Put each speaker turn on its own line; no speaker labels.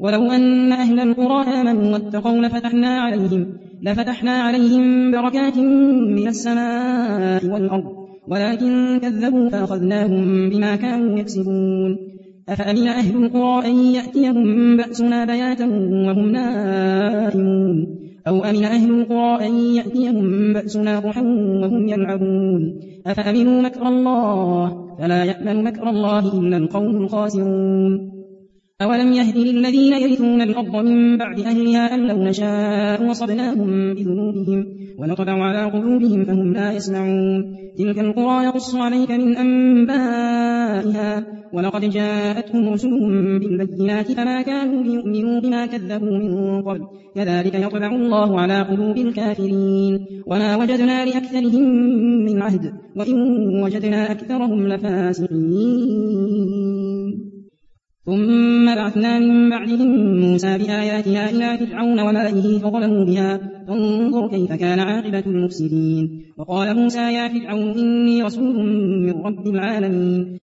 ولو أن أهل القرى آمنوا واتقوا لفتحنا عليهم بركات من السماء والأرض ولكن كذبوا فأخذناهم بما كانوا يكسبون. أفأمن أهل القرى أن يأتيهم بأسنا بياتا وهم نائمون أو أمن أهل القرى أن يأتيهم بأسنا ضحى وهم يلعبون. أفأمنوا مكر الله فلا يأمن مكر الله إلا القوم الخاسرون. أولم يهد للذين يرثون الأرض من بعد أهلها أن لو نشاء وصبناهم بذنوبهم ونطبع على قلوبهم فهم لا يسمعون. تلك القرى يقص عليك من أنبائها ولقد جاءتهم رسلهم بالبينات فما كانوا ليؤمنوا بما كذبوا من قبل كذلك يطبع الله على قلوب الكافرين. وما وجدنا لأكثرهم من عهد وإن وجدنا أكثرهم لفاسقين. ثم بعثنا من بعدهم موسى بآياتنا إلى فرعون وملئه فظلموا بها فانظر كيف كان عاقبة المفسدين. وقال موسى يا فرعون إني رسول من رب العالمين